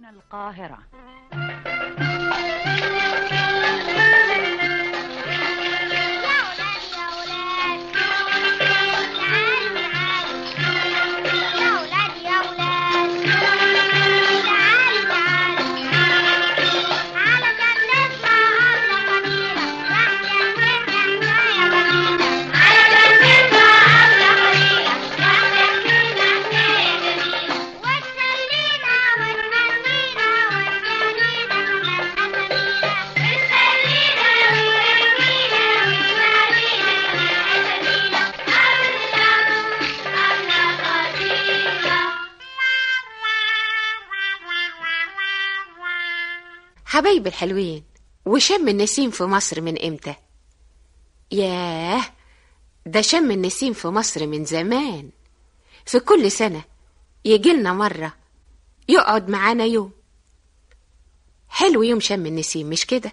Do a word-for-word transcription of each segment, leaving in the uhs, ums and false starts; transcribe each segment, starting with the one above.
هنا القاهرة. حبايب الحلوين، وشم النسيم في مصر من امتى؟ ياه، ده شم النسيم في مصر من زمان. في كل سنة يجيلنا مرة يقعد معانا يوم حلو. يوم شم النسيم مش كده؟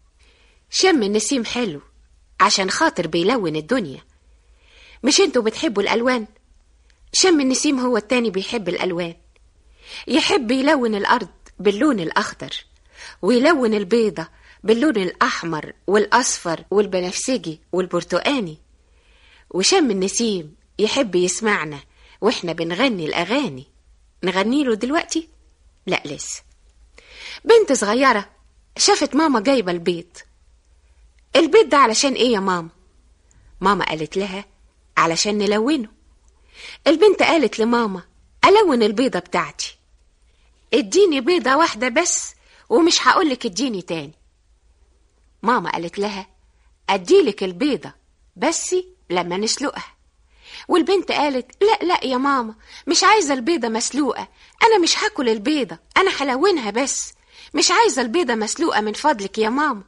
شم النسيم حلو عشان خاطر بيلون الدنيا. مش انتوا بتحبوا الألوان؟ شم النسيم هو التاني بيحب الألوان، يحب يلون الأرض باللون الأخضر، ويلون البيضة باللون الأحمر والأصفر والبنفسجي والبرتقاني. وشم النسيم يحب يسمعنا وإحنا بنغني الأغاني. نغني له دلوقتي؟ لا لسه. بنت صغيرة شافت ماما جايبة البيض. البيض ده علشان إيه يا ماما؟ ماما قالت لها علشان نلونه. البنت قالت لماما ألون البيضة بتاعتي. اديني بيضة واحدة بس ومش هقولك اديني تاني. ماما قالت لها اديلك البيضة بس لما نسلقها. والبنت قالت لا لا يا ماما، مش عايزة البيضة مسلوقة، انا مش هاكل البيضة، انا هلونها بس، مش عايزة البيضة مسلوقة من فضلك يا ماما.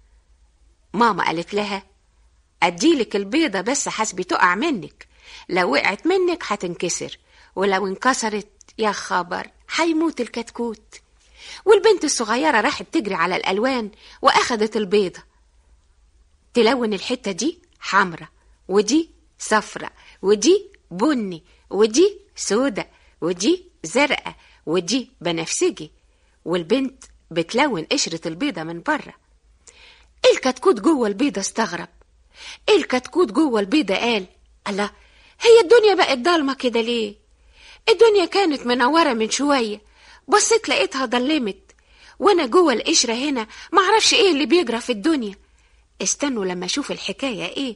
ماما قالت لها اديلك البيضة بس حسبي تقع منك، لو وقعت منك هتنكسر، ولو انكسرت يا خبر هيموت الكتكوت. والبنت الصغيرة راحت تجري على الألوان وأخدت البيضة تلون الحتة دي حمرة، ودي صفرة، ودي بني، ودي سودة، ودي زرقة، ودي بنفسجي. والبنت بتلون قشرة البيضة من بره. الكتكوت جوه البيضة استغرب. الكتكوت جوه البيضة قال الله، هي الدنيا بقت ضلمة كده ليه؟ الدنيا كانت منورة من شوية، بصيت لقيتها ضلمت، وانا جوه القشرة هنا معرفش ايه اللي بيجرى في الدنيا. استنوا لما اشوف الحكاية ايه.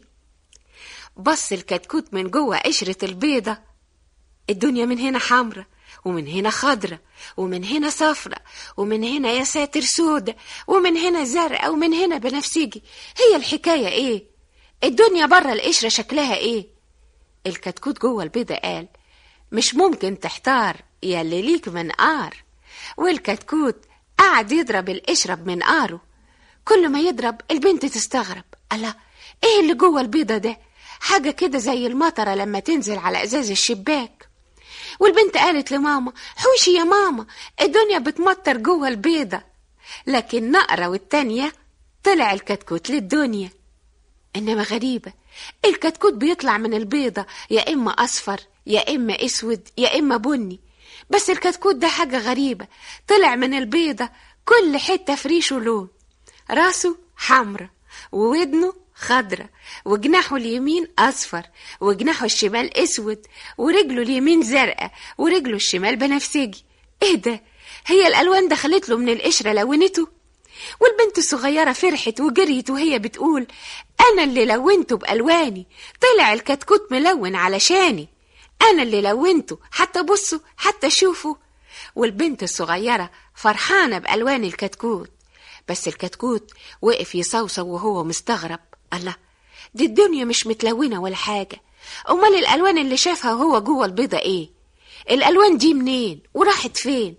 بص الكتكوت من جوه قشرة البيضة، الدنيا من هنا حمرة، ومن هنا خضرة، ومن هنا صفرة، ومن هنا يا ساتر سودة، ومن هنا زرقاء، ومن هنا بنفسجي. هي الحكاية ايه؟ الدنيا بره القشرة شكلها ايه؟ الكتكوت جوه البيضة قال مش ممكن تحتار يا اللي ليك منقار. والكتكوت قعد يضرب القشرة بمنقاره. كل ما يضرب البنت تستغرب، الله، ايه اللي جوه البيضة ده؟ حاجة كده زي المطرة لما تنزل على ازاز الشباك. والبنت قالت لماما حوشي يا ماما، الدنيا بتمطر جوه البيضة. لكن نقرة والتانية طلع الكتكوت للدنيا. انما غريبة، الكتكوت بيطلع من البيضة يا اما اصفر يا اما اسود يا اما بني. بس الكتكوت ده حاجة غريبة، طلع من البيضة كل حتة في ريشه لون، راسه حمرة، وودنه خضرة، وجناحه اليمين اصفر، وجناحه الشمال اسود، ورجله اليمين زرقاء، ورجله الشمال بنفسجي. ايه ده؟ هي الالوان دخلت له من القشرة لونته. والبنت الصغيرة فرحت وجريت وهي بتقول انا اللي لونته بالواني، طلع الكتكوت ملون علشاني، أنا اللي لونته، حتى بصوا حتى شوفوا. والبنت الصغيرة فرحانة بألوان الكتكوت. بس الكتكوت وقف يصوصو وهو مستغرب، الله، دي الدنيا مش متلونة ولا حاجة، أمال الألوان اللي شافها هو جوه البيضة إيه؟ الألوان دي منين وراحت فين؟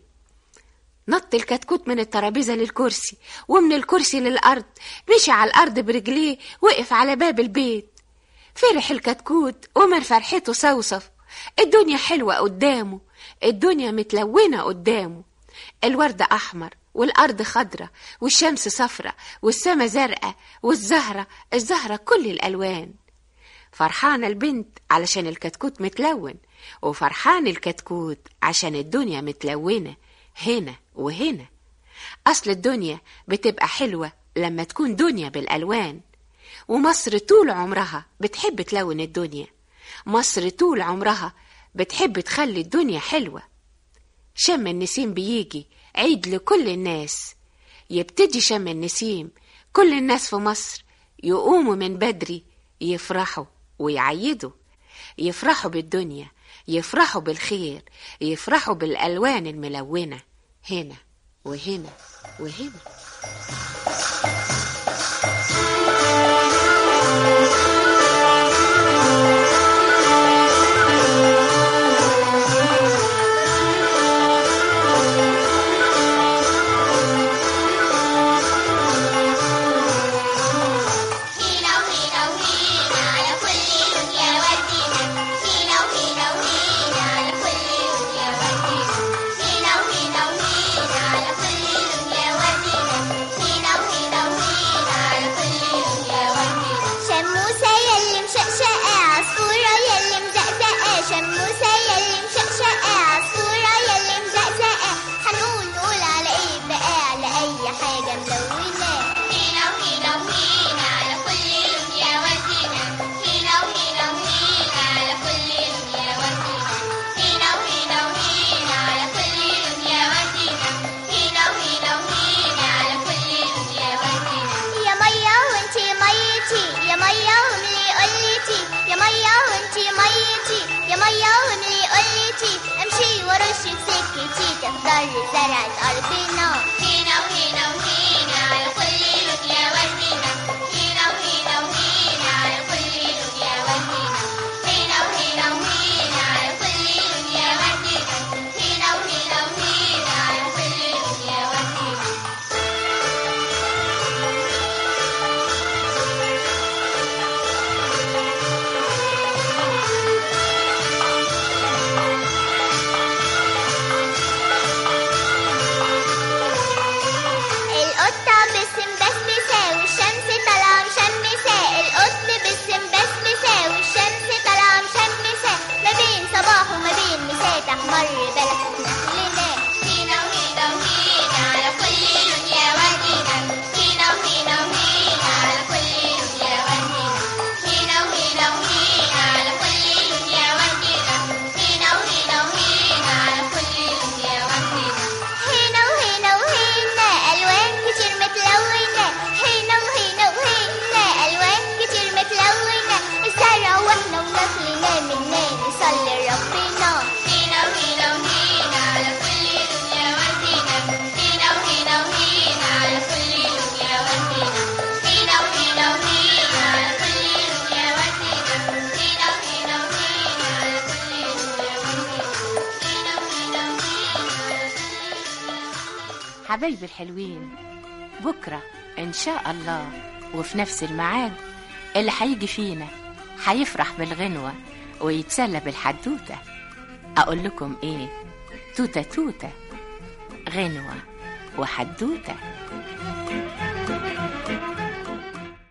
نط الكتكوت من الترابيزة للكرسي، ومن الكرسي للأرض، مشي على الأرض برجليه، وقف على باب البيت. فرح الكتكوت ومن فرحته صوصف، الدنيا حلوة قدامه، الدنيا متلونة قدامه. الورد أحمر، والأرض خضرة، والشمس صفرة، والسما زرقاء، والزهرة الزهرة كل الألوان. فرحانة البنت علشان الكتكوت متلون، وفرحان الكتكوت عشان الدنيا متلونة هنا وهنا. أصل الدنيا بتبقى حلوة لما تكون دنيا بالألوان، ومصر طول عمرها بتحب تلون الدنيا. مصر طول عمرها بتحب تخلي الدنيا حلوة. شم النسيم بيجي عيد لكل الناس، يبتدي شم النسيم كل الناس في مصر يقوموا من بدري يفرحوا ويعيدوا، يفرحوا بالدنيا، يفرحوا بالخير، يفرحوا بالألوان الملونة هنا وهنا وهنا. زرعت أرضنا هنا وهنا وهنا على كل لون يا وردنا، هنا وهنا وهنا على كل لون يا وردنا، هنا وهنا وهنا على كل لون يا وردنا، هنا وهنا وهنا على كل لون يا وردنا. حبايبي الحلوين، بكرة إن شاء الله وفي نفس الميعاد اللي هيجي فينا هيفرح بالغنوة ويتسلى بالحدوتة. أقول لكم إيه؟ توتة توتة، غنوة وحدوتة.